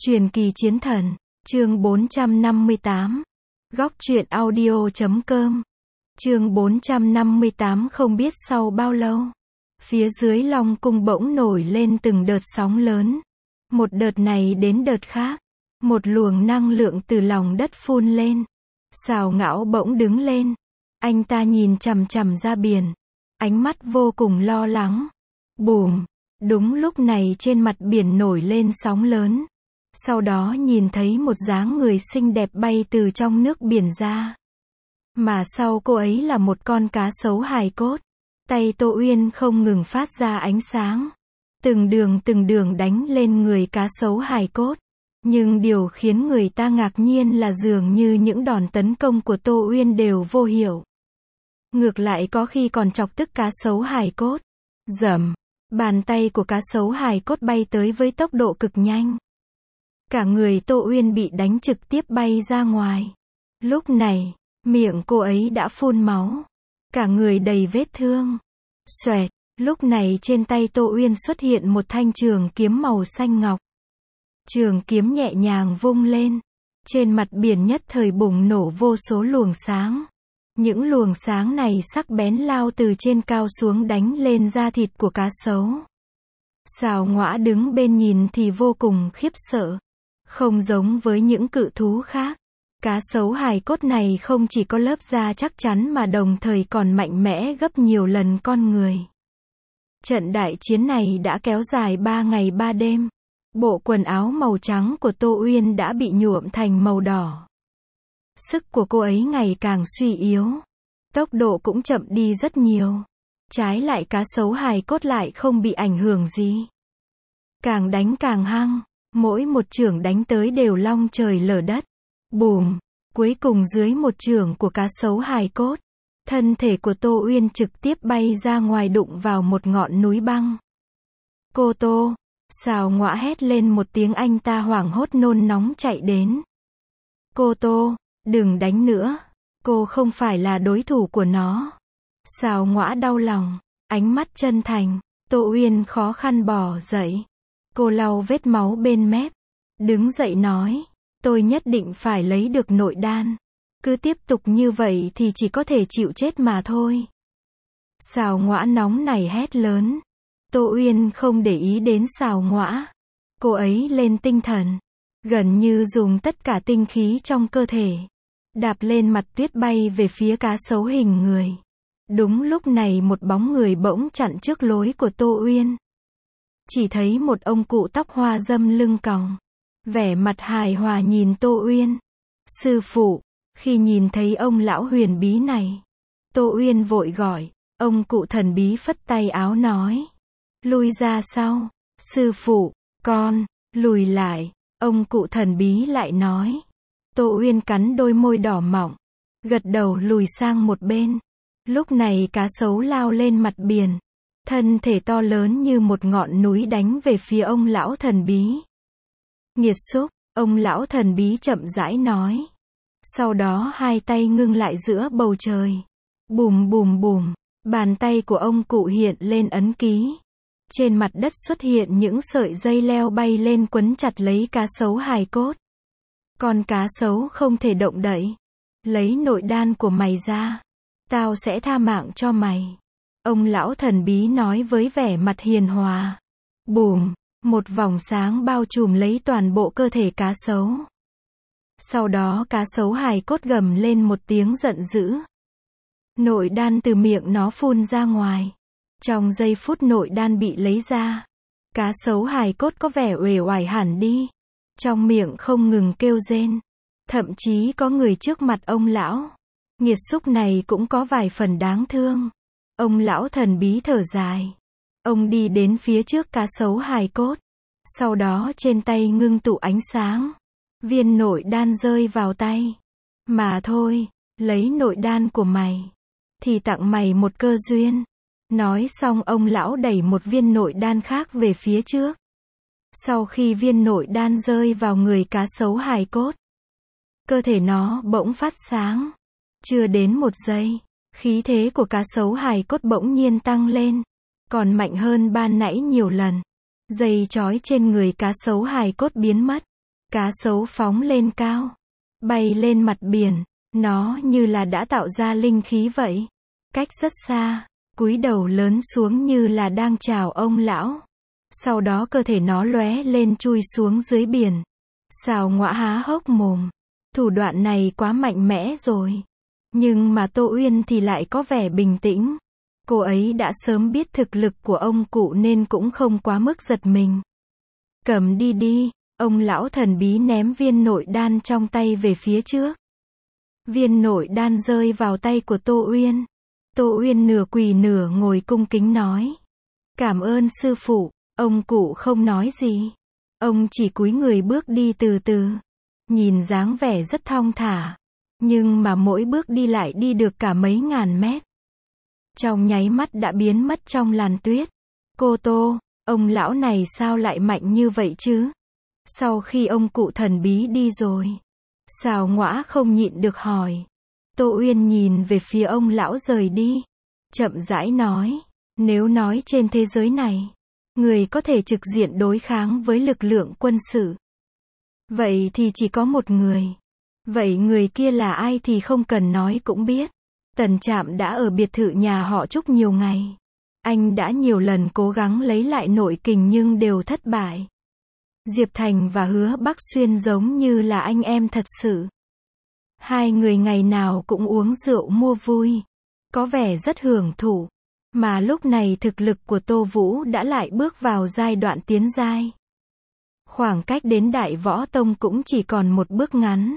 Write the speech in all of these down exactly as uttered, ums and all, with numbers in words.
Truyền kỳ chiến thần, chương bốn trăm năm mươi tám. Góc truyện audio chấm com. Chương bốn trăm năm mươi tám. Không biết sau bao lâu, phía dưới Long cung bỗng nổi lên từng đợt sóng lớn. Một đợt này đến đợt khác, một luồng năng lượng từ lòng đất phun lên. Sào Ngạo bỗng đứng lên, anh ta nhìn chằm chằm ra biển, ánh mắt vô cùng lo lắng. Bùm, đúng lúc này trên mặt biển nổi lên sóng lớn. Sau đó nhìn thấy một dáng người xinh đẹp bay từ trong nước biển ra. Mà sau cô ấy là một con cá sấu hài cốt. Tay Tô Uyên không ngừng phát ra ánh sáng. Từng đường từng đường đánh lên người cá sấu hài cốt. Nhưng điều khiến người ta ngạc nhiên là dường như những đòn tấn công của Tô Uyên đều vô hiệu. Ngược lại có khi còn chọc tức cá sấu hài cốt. Rầm, bàn tay của cá sấu hài cốt bay tới với tốc độ cực nhanh. Cả người Tô Uyên bị đánh trực tiếp bay ra ngoài. Lúc này, miệng cô ấy đã phun máu. Cả người đầy vết thương. Xoẹt, lúc này trên tay Tô Uyên xuất hiện một thanh trường kiếm màu xanh ngọc. Trường kiếm nhẹ nhàng vung lên. Trên mặt biển nhất thời bùng nổ vô số luồng sáng. Những luồng sáng này sắc bén lao từ trên cao xuống đánh lên da thịt của cá sấu. Sào Ngõa đứng bên nhìn thì vô cùng khiếp sợ. Không giống với những cự thú khác, cá sấu hài cốt này không chỉ có lớp da chắc chắn mà đồng thời còn mạnh mẽ gấp nhiều lần con người. Trận đại chiến này đã kéo dài ba ngày ba đêm. Bộ quần áo màu trắng của Tô Uyên đã bị nhuộm thành màu đỏ. Sức của cô ấy ngày càng suy yếu. Tốc độ cũng chậm đi rất nhiều. Trái lại cá sấu hài cốt lại không bị ảnh hưởng gì. Càng đánh càng hăng. Mỗi một chưởng đánh tới đều long trời lở đất. Bùm, cuối cùng dưới một chưởng của cá sấu hài cốt, thân thể của Tô Uyên trực tiếp bay ra ngoài đụng vào một ngọn núi băng. Cô Tô, Sào Ngõa hét lên một tiếng, anh ta hoảng hốt nôn nóng chạy đến. Cô Tô, đừng đánh nữa, cô không phải là đối thủ của nó. Sào Ngõa đau lòng, ánh mắt chân thành. Tô Uyên khó khăn bò dậy. Cô lau vết máu bên mép, đứng dậy nói, tôi nhất định phải lấy được nội đan. Cứ tiếp tục như vậy thì chỉ có thể chịu chết mà thôi. Sào Ngõa nóng này hét lớn. Tô Uyên không để ý đến Sào Ngõa. Cô ấy lên tinh thần, gần như dùng tất cả tinh khí trong cơ thể, đạp lên mặt tuyết bay về phía cá sấu hình người. Đúng lúc này một bóng người bỗng chặn trước lối của Tô Uyên. Chỉ thấy một ông cụ tóc hoa râm lưng còng, vẻ mặt hài hòa nhìn Tô Uyên. Sư phụ, khi nhìn thấy ông lão huyền bí này, Tô Uyên vội gọi. Ông cụ thần bí phất tay áo nói, lui ra sau. Sư phụ, con, lùi lại. Ông cụ thần bí lại nói. Tô Uyên cắn đôi môi đỏ mọng, gật đầu lùi sang một bên. Lúc này cá sấu lao lên mặt biển. Thân thể to lớn như một ngọn núi đánh về phía ông lão thần bí. Nghiệt xúc, ông lão thần bí chậm rãi nói. Sau đó hai tay ngưng lại giữa bầu trời. Bùm bùm bùm, bàn tay của ông cụ hiện lên ấn ký. Trên mặt đất xuất hiện những sợi dây leo bay lên quấn chặt lấy cá sấu hài cốt. Con cá sấu không thể động đậy. Lấy nội đan của mày ra, tao sẽ tha mạng cho mày. Ông lão thần bí nói với vẻ mặt hiền hòa. Bùm, một vòng sáng bao trùm lấy toàn bộ cơ thể cá sấu. Sau đó cá sấu hài cốt gầm lên một tiếng giận dữ. Nội đan từ miệng nó phun ra ngoài. Trong giây phút nội đan bị lấy ra, cá sấu hài cốt có vẻ uể oải hẳn đi. Trong miệng không ngừng kêu rên. Thậm chí có người trước mặt ông lão nghiệt xúc này cũng có vài phần đáng thương. Ông lão thần bí thở dài. Ông đi đến phía trước cá sấu hài cốt. Sau đó trên tay ngưng tụ ánh sáng. Viên nội đan rơi vào tay. Mà thôi, lấy nội đan của mày, thì tặng mày một cơ duyên. Nói xong ông lão đẩy một viên nội đan khác về phía trước. Sau khi viên nội đan rơi vào người cá sấu hài cốt, cơ thể nó bỗng phát sáng. Chưa đến một giây, khí thế của cá sấu hài cốt bỗng nhiên tăng lên, còn mạnh hơn ban nãy nhiều lần. Dây trói trên người cá sấu hài cốt biến mất. Cá sấu phóng lên cao, bay lên mặt biển, nó như là đã tạo ra linh khí vậy. Cách rất xa, cúi đầu lớn xuống như là đang chào ông lão. Sau đó cơ thể nó lóe lên chui xuống dưới biển. Sào Ngõa há hốc mồm. Thủ đoạn này quá mạnh mẽ rồi. Nhưng mà Tô Uyên thì lại có vẻ bình tĩnh. Cô ấy đã sớm biết thực lực của ông cụ nên cũng không quá mức giật mình. Cầm đi đi, ông lão thần bí ném viên nội đan trong tay về phía trước. Viên nội đan rơi vào tay của Tô Uyên. Tô Uyên nửa quỳ nửa ngồi cung kính nói. Cảm ơn sư phụ. Ông cụ không nói gì. Ông chỉ cúi người bước đi từ từ. Nhìn dáng vẻ rất thong thả. Nhưng mà mỗi bước đi lại đi được cả mấy ngàn mét. Trong nháy mắt đã biến mất trong làn tuyết. Cô Tô, ông lão này sao lại mạnh như vậy chứ? Sau khi ông cụ thần bí đi rồi, Sào Ngõa không nhịn được hỏi. Tô Uyên nhìn về phía ông lão rời đi. Chậm rãi nói, nếu nói trên thế giới này, người có thể trực diện đối kháng với lực lượng quân sự, vậy thì chỉ có một người. Vậy người kia là ai thì không cần nói cũng biết. Tần Trạm đã ở biệt thự nhà họ Trúc nhiều ngày. Anh đã nhiều lần cố gắng lấy lại nội kình nhưng đều thất bại. Diệp Thành và Hứa Bắc Xuyên giống như là anh em thật sự. Hai người ngày nào cũng uống rượu mua vui, có vẻ rất hưởng thụ. Mà lúc này thực lực của Tô Vũ đã lại bước vào giai đoạn tiến giai. Khoảng cách đến Đại Võ Tông cũng chỉ còn một bước ngắn.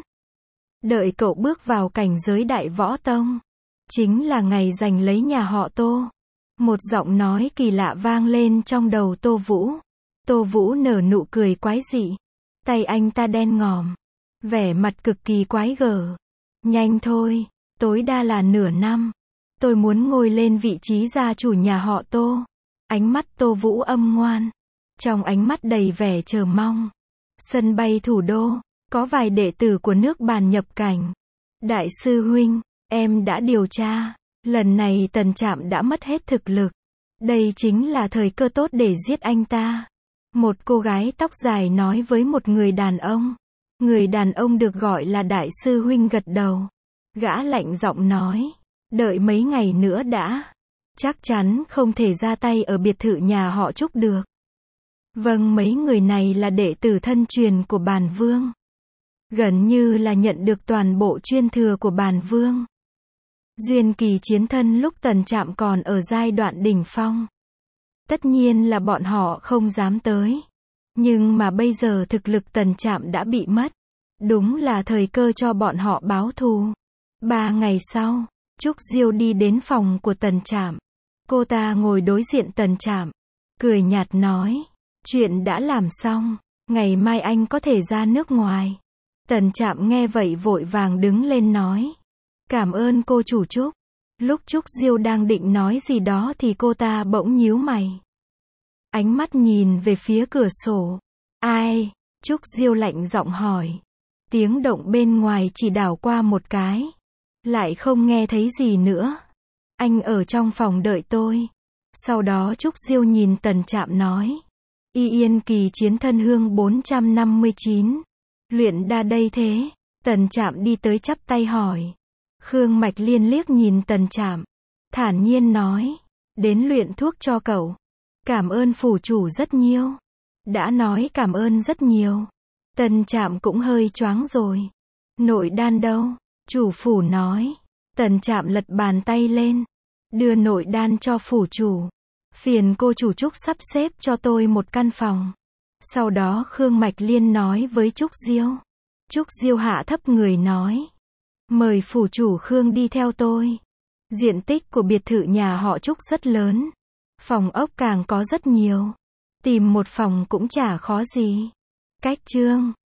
Đợi cậu bước vào cảnh giới Đại Võ Tông, chính là ngày giành lấy nhà họ Tô. Một giọng nói kỳ lạ vang lên trong đầu Tô Vũ. Tô Vũ nở nụ cười quái dị. Tay anh ta đen ngòm, vẻ mặt cực kỳ quái gở. Nhanh thôi, tối đa là nửa năm. Tôi muốn ngồi lên vị trí gia chủ nhà họ Tô. Ánh mắt Tô Vũ âm ngoan. Trong ánh mắt đầy vẻ chờ mong. Sân bay thủ đô, có vài đệ tử của nước Bàn nhập cảnh. Đại sư huynh, em đã điều tra. Lần này Tần Trạm đã mất hết thực lực. Đây chính là thời cơ tốt để giết anh ta. Một cô gái tóc dài nói với một người đàn ông. Người đàn ông được gọi là đại sư huynh gật đầu. Gã lạnh giọng nói. Đợi mấy ngày nữa đã. Chắc chắn không thể ra tay ở biệt thự nhà họ Trúc được. Vâng, mấy người này là đệ tử thân truyền của Bàn Vương. Gần như là nhận được toàn bộ chuyên thừa của Bàn Vương. Duyên kỳ chiến thân lúc Tần Trạm còn ở giai đoạn đỉnh phong. Tất nhiên là bọn họ không dám tới. Nhưng mà bây giờ thực lực Tần Trạm đã bị mất. Đúng là thời cơ cho bọn họ báo thù. Ba ngày sau, Trúc Diêu đi đến phòng của Tần Trạm. Cô ta ngồi đối diện Tần Trạm, cười nhạt nói. Chuyện đã làm xong, ngày mai anh có thể ra nước ngoài. Tần Trạm nghe vậy vội vàng đứng lên nói. Cảm ơn cô chủ Trúc. Lúc Trúc Diêu đang định nói gì đó thì cô ta bỗng nhíu mày. Ánh mắt nhìn về phía cửa sổ. Ai? Trúc Diêu lạnh giọng hỏi. Tiếng động bên ngoài chỉ đảo qua một cái. Lại không nghe thấy gì nữa. Anh ở trong phòng đợi tôi. Sau đó Trúc Diêu nhìn Tần Trạm nói. Y Yên kỳ chiến thân hương bốn trăm năm mươi chín. Luyện đa đây thế. Tần Trạm đi tới chắp tay hỏi. Khương Mạch Liên liếc nhìn Tần Trạm. Thản nhiên nói. Đến luyện thuốc cho cậu. Cảm ơn phủ chủ rất nhiều. Đã nói cảm ơn rất nhiều. Tần Trạm cũng hơi choáng rồi. Nội đan đâu? Chủ phủ nói. Tần Trạm lật bàn tay lên. Đưa nội đan cho phủ chủ. Phiền cô chủ Trúc sắp xếp cho tôi một căn phòng. Sau đó Khương Mạch Liên nói với Trúc Diêu. Trúc Diêu hạ thấp người nói. Mời phủ chủ Khương đi theo tôi. Diện tích của biệt thự nhà họ Trúc rất lớn. Phòng ốc càng có rất nhiều. Tìm một phòng cũng chả khó gì. Cách chương